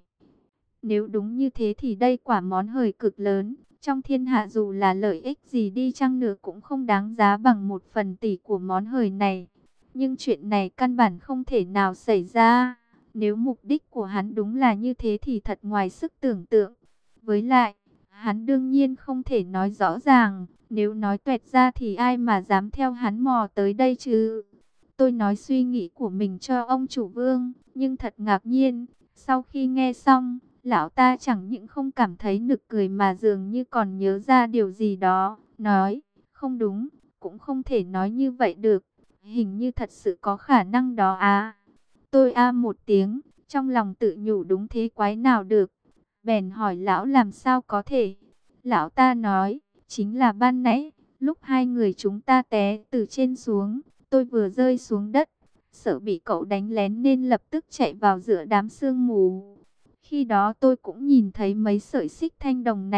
S1: Nếu đúng như thế thì đây quả món hời cực lớn. Trong thiên hạ dù là lợi ích gì đi chăng nữa cũng không đáng giá bằng 1/10 của món hời này. Nhưng chuyện này căn bản không thể nào xảy ra. Nếu mục đích của hắn đúng là như thế thì thật ngoài sức tưởng tượng. Với lại, hắn đương nhiên không thể nói rõ ràng. Nếu nói tuẹt ra thì ai mà dám theo hắn mò tới đây chứ? Tôi nói suy nghĩ của mình cho ông chủ Vương, nhưng thật ngạc nhiên. Sau khi nghe xong, lão ta chẳng những không cảm thấy nực cười mà dường như còn nhớ ra điều gì đó. Nói, không đúng, cũng không thể nói như vậy được. Hình như thật sự có khả năng đó à. Tôi một tiếng, trong lòng tự nhủ đúng thế quái nào được. Bèn hỏi lão làm sao có thể. Lão ta nói, chính là ban nãy, lúc hai người chúng ta té từ trên xuống, tôi vừa rơi xuống đất. Sợ bị cậu đánh lén nên lập tức chạy vào giữa đám sương mù. Khi đó tôi cũng nhìn thấy mấy sợi xích thanh đồng này.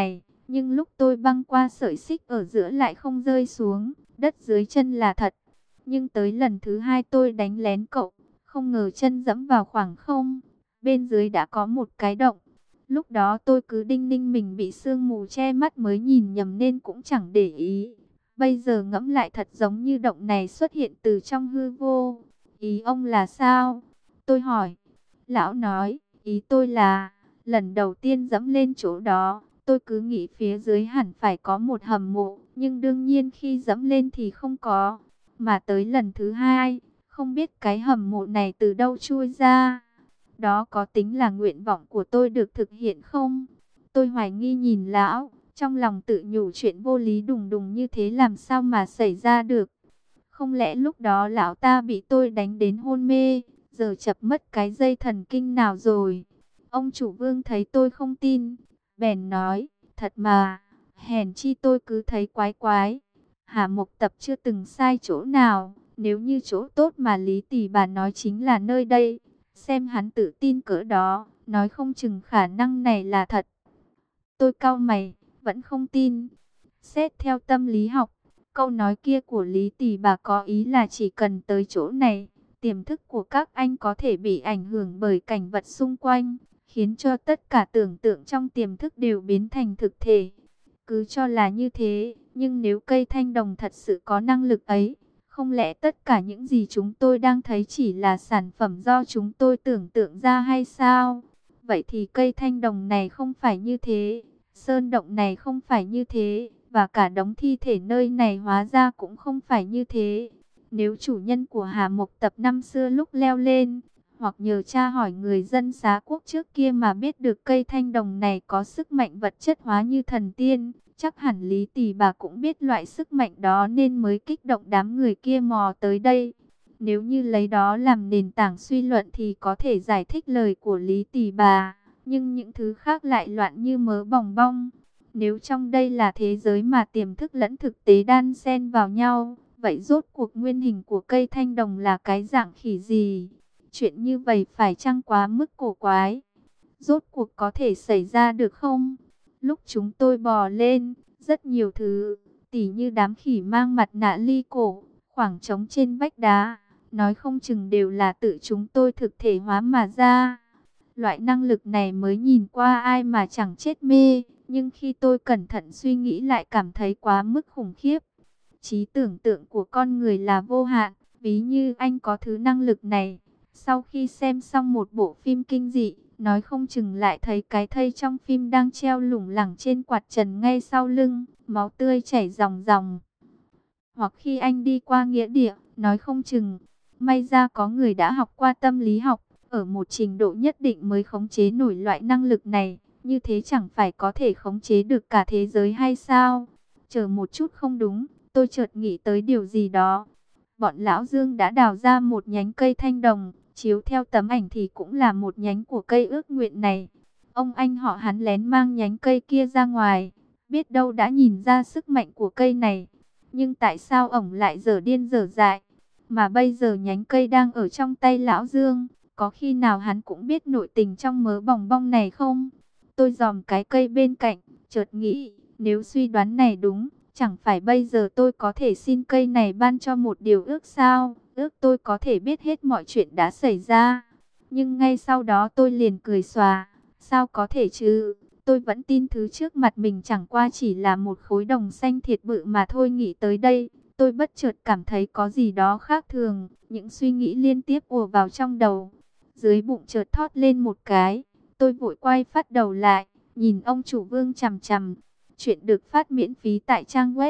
S1: Nhưng lúc tôi băng qua sợi xích ở giữa lại không rơi xuống, đất dưới chân là thật. Nhưng tới lần thứ hai tôi đánh lén cậu, không ngờ chân dẫm vào khoảng không, bên dưới đã có một cái động. Lúc đó tôi cứ đinh ninh mình bị sương mù che mắt mới nhìn nhầm nên cũng chẳng để ý. Bây giờ ngẫm lại thật giống như động này xuất hiện từ trong hư vô. Ý ông là sao? Tôi hỏi. Lão nói, ý tôi là, lần đầu tiên dẫm lên chỗ đó, tôi cứ nghĩ phía dưới hẳn phải có một hầm mộ, nhưng đương nhiên khi dẫm lên thì không có. Mà tới lần thứ hai, không biết cái hầm mộ này từ đâu chui ra. Đó có tính là nguyện vọng của tôi được thực hiện không? Tôi hoài nghi nhìn lão, trong lòng tự nhủ chuyện vô lý đùng đùng như thế làm sao mà xảy ra được. Không lẽ lúc đó lão ta bị tôi đánh đến hôn mê, giờ chập mất cái dây thần kinh nào rồi? Ông chủ Vương thấy tôi không tin, bèn nói, thật mà, hèn chi tôi cứ thấy quái quái. Hà Mộc Tập chưa từng sai chỗ nào, nếu như chỗ tốt mà Lý Tỷ bà nói chính là nơi đây, xem hắn tự tin cỡ đó, nói không chừng khả năng này là thật. Tôi cau mày, vẫn không tin. Xét theo tâm lý học, câu nói kia của Lý Tỷ bà có ý là chỉ cần tới chỗ này, tiềm thức của các anh có thể bị ảnh hưởng bởi cảnh vật xung quanh, khiến cho tất cả tưởng tượng trong tiềm thức đều biến thành thực thể. Cứ cho là như thế, nhưng nếu cây thanh đồng thật sự có năng lực ấy, không lẽ tất cả những gì chúng tôi đang thấy chỉ là sản phẩm do chúng tôi tưởng tượng ra hay sao? Vậy thì cây thanh đồng này không phải như thế, sơn động này không phải như thế, và cả đống thi thể nơi này hóa ra cũng không phải như thế. Nếu chủ nhân của Hà Mộc Tập năm xưa lúc leo lên, hoặc nhờ tra hỏi người dân xá quốc trước kia mà biết được cây thanh đồng này có sức mạnh vật chất hóa như thần tiên, chắc hẳn Lý Tỷ bà cũng biết loại sức mạnh đó nên mới kích động đám người kia mò tới đây. Nếu như lấy đó làm nền tảng suy luận thì có thể giải thích lời của Lý Tỷ bà, nhưng những thứ khác lại loạn như mớ bòng bong. Nếu trong đây là thế giới mà tiềm thức lẫn thực tế đan xen vào nhau, vậy rốt cuộc nguyên hình của cây thanh đồng là cái dạng khỉ gì? Chuyện như vậy phải chăng quá mức cổ quái? Rốt cuộc có thể xảy ra được không? Lúc chúng tôi bò lên, rất nhiều thứ, tỉ như đám khỉ mang mặt nạ ly cổ, khoảng trống trên vách đá, nói không chừng đều là tự chúng tôi thực thể hóa mà ra. Loại năng lực này mới nhìn qua ai mà chẳng chết mê, nhưng khi tôi cẩn thận suy nghĩ lại cảm thấy quá mức khủng khiếp. Trí tưởng tượng của con người là vô hạn, ví như anh có thứ năng lực này. Sau khi xem xong một bộ phim kinh dị, nói không chừng lại thấy cái thây trong phim đang treo lủng lẳng trên quạt trần ngay sau lưng, máu tươi chảy ròng ròng. Hoặc khi anh đi qua nghĩa địa, nói không chừng, may ra có người đã học qua tâm lý học, ở một trình độ nhất định mới khống chế nổi loại năng lực này. Như thế chẳng phải có thể khống chế được cả thế giới hay sao? Chờ một chút, không đúng, tôi chợt nghĩ tới điều gì đó. Bọn lão Dương đã đào ra một nhánh cây thanh đồng, chiếu theo tấm ảnh thì cũng là một nhánh của cây ước nguyện này. Ông anh họ hắn lén mang nhánh cây kia ra ngoài, biết đâu đã nhìn ra sức mạnh của cây này. Nhưng tại sao ổng lại dở điên dở dại? Mà bây giờ nhánh cây đang ở trong tay lão Dương, có khi nào hắn cũng biết nội tình trong mớ bòng bong này không? Tôi dòm cái cây bên cạnh, chợt nghĩ, nếu suy đoán này đúng, chẳng phải bây giờ tôi có thể xin cây này ban cho một điều ước sao? Ước tôi có thể biết hết mọi chuyện đã xảy ra. Nhưng ngay sau đó tôi liền cười xòa. Sao có thể chứ? Tôi vẫn tin thứ trước mặt mình chẳng qua chỉ là một khối đồng xanh thiệt bự mà thôi. Nghĩ tới đây, tôi bất chợt cảm thấy có gì đó khác thường. Những suy nghĩ liên tiếp ùa vào trong đầu. Dưới bụng chợt thót lên một cái. Tôi vội quay phát đầu lại, nhìn ông chủ Vương chằm chằm. Chuyện được phát miễn phí tại trang web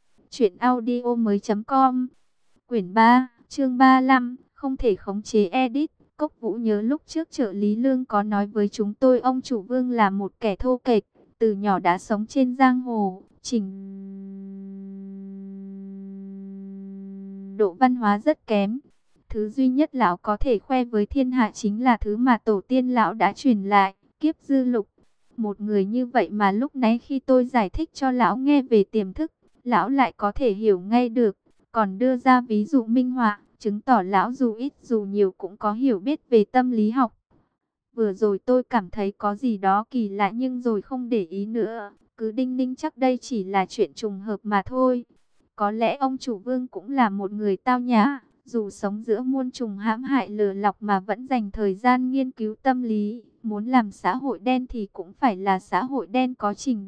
S1: truyệnaudiomoi.com. Quyển 3, chương 35, không thể khống chế edit. Cốc Vũ nhớ lúc trước trợ lý Lương có nói với chúng tôi ông chủ Vương là một kẻ thô kệch, từ nhỏ đã sống trên giang hồ, trình độ văn hóa rất kém. Thứ duy nhất lão có thể khoe với thiên hạ chính là thứ mà tổ tiên lão đã truyền lại, kiếp dư lục. Một người như vậy mà lúc nãy khi tôi giải thích cho lão nghe về tiềm thức, lão lại có thể hiểu ngay được, còn đưa ra ví dụ minh họa, chứng tỏ lão dù ít dù nhiều cũng có hiểu biết về tâm lý học. Vừa rồi tôi cảm thấy có gì đó kỳ lạ nhưng rồi không để ý nữa, cứ đinh ninh chắc đây chỉ là chuyện trùng hợp mà thôi. Có lẽ ông chủ Vương cũng là một người tao nhã, dù sống giữa muôn trùng hãm hại lừa lọc mà vẫn dành thời gian nghiên cứu tâm lý. Muốn làm xã hội đen thì cũng phải là xã hội đen có trình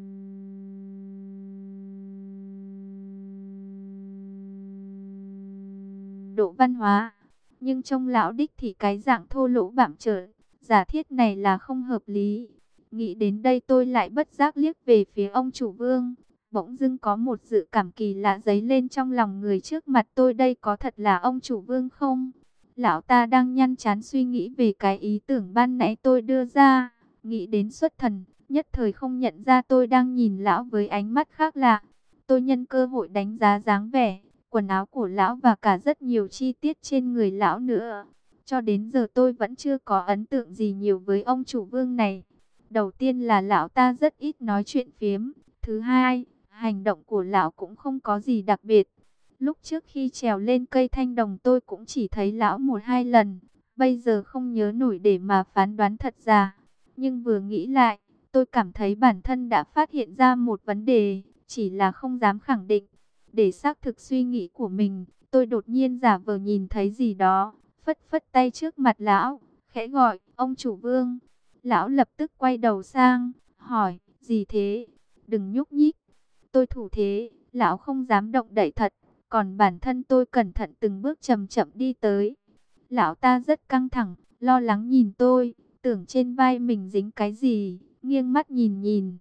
S1: độ văn hóa. Nhưng trong lão đích thì cái dạng thô lỗ bạm trợn, giả thiết này là không hợp lý. Nghĩ đến đây tôi lại bất giác liếc về phía ông chủ Vương. Bỗng dưng có một dự cảm kỳ lạ dấy lên trong lòng người trước mặt tôi, đây có thật là ông chủ Vương không? Lão ta đang nhăn trán suy nghĩ về cái ý tưởng ban nãy tôi đưa ra. Nghĩ đến xuất thần, nhất thời không nhận ra tôi đang nhìn lão với ánh mắt khác lạ. Tôi nhân cơ hội đánh giá dáng vẻ, quần áo của lão và cả rất nhiều chi tiết trên người lão nữa. Cho đến giờ tôi vẫn chưa có ấn tượng gì nhiều với ông chủ Vương này. Đầu tiên là lão ta rất ít nói chuyện phiếm. Thứ hai, hành động của lão cũng không có gì đặc biệt. Lúc trước khi trèo lên cây thanh đồng tôi cũng chỉ thấy lão một hai lần. Bây giờ không nhớ nổi để mà phán đoán thật ra. Nhưng vừa nghĩ lại, tôi cảm thấy bản thân đã phát hiện ra một vấn đề, chỉ là không dám khẳng định. Để xác thực suy nghĩ của mình, tôi đột nhiên giả vờ nhìn thấy gì đó, phất phất tay trước mặt lão, khẽ gọi, ông chủ Vương. Lão lập tức quay đầu sang, hỏi, gì thế? Đừng nhúc nhích. Tôi thủ thế, lão không dám động đậy thật, còn bản thân tôi cẩn thận từng bước chậm chậm đi tới. Lão ta rất căng thẳng, lo lắng nhìn tôi, tưởng trên vai mình dính cái gì, nghiêng mắt nhìn nhìn.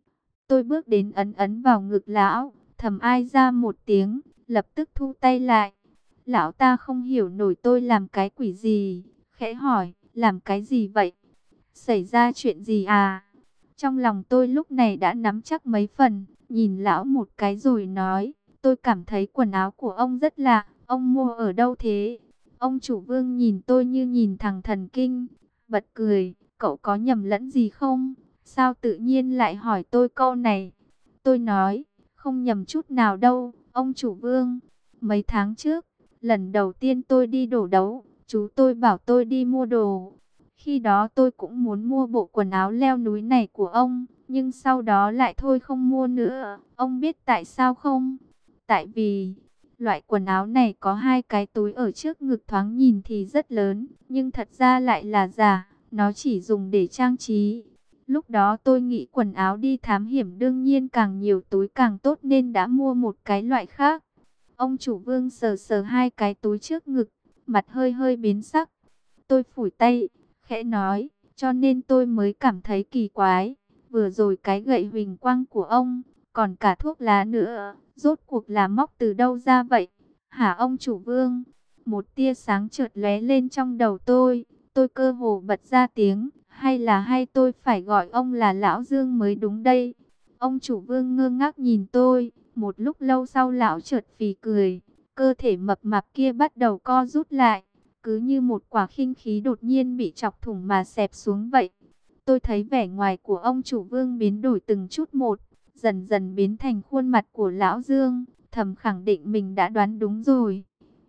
S1: Tôi bước đến ấn ấn vào ngực lão, thầm ai ra một tiếng, lập tức thu tay lại. Lão ta không hiểu nổi tôi làm cái quỷ gì, khẽ hỏi, làm cái gì vậy? Xảy ra chuyện gì à? Trong lòng tôi lúc này đã nắm chắc mấy phần, nhìn lão một cái rồi nói, tôi cảm thấy quần áo của ông rất lạ, ông mua ở đâu thế? Ông chủ Vương nhìn tôi như nhìn thằng thần kinh, bật cười, cậu có nhầm lẫn gì không? Sao tự nhiên lại hỏi tôi câu này? Tôi nói, không nhầm chút nào đâu, ông chủ Vương. Mấy tháng trước, lần đầu tiên tôi đi đổ đấu, chú tôi bảo tôi đi mua đồ. Khi đó tôi cũng muốn mua bộ quần áo leo núi này của ông, nhưng sau đó lại thôi không mua nữa. Ông biết tại sao không? Tại vì loại quần áo này có hai cái túi ở trước ngực, thoáng nhìn thì rất lớn, nhưng thật ra lại là giả, nó chỉ dùng để trang trí. Lúc đó tôi nghĩ quần áo đi thám hiểm đương nhiên càng nhiều túi càng tốt nên đã mua một cái loại khác. Ông chủ Vương sờ sờ hai cái túi trước ngực, mặt hơi hơi biến sắc. Tôi phủi tay, khẽ nói, cho nên tôi mới cảm thấy kỳ quái. Vừa rồi cái gậy huỳnh quang của ông, còn cả thuốc lá nữa, rốt cuộc là móc từ đâu ra vậy? Hả ông chủ Vương? Một tia sáng chợt lóe lên trong đầu tôi cơ hồ bật ra tiếng, hay tôi phải gọi ông là Lão Dương mới đúng đây. Ông chủ Vương ngơ ngác nhìn tôi, một lúc lâu sau lão chợt phì cười, cơ thể mập mạp kia bắt đầu co rút lại, cứ như một quả khinh khí đột nhiên bị chọc thủng mà xẹp xuống vậy. Tôi thấy vẻ ngoài của ông chủ Vương biến đổi từng chút một, dần dần biến thành khuôn mặt của Lão Dương, thầm khẳng định mình đã đoán đúng rồi.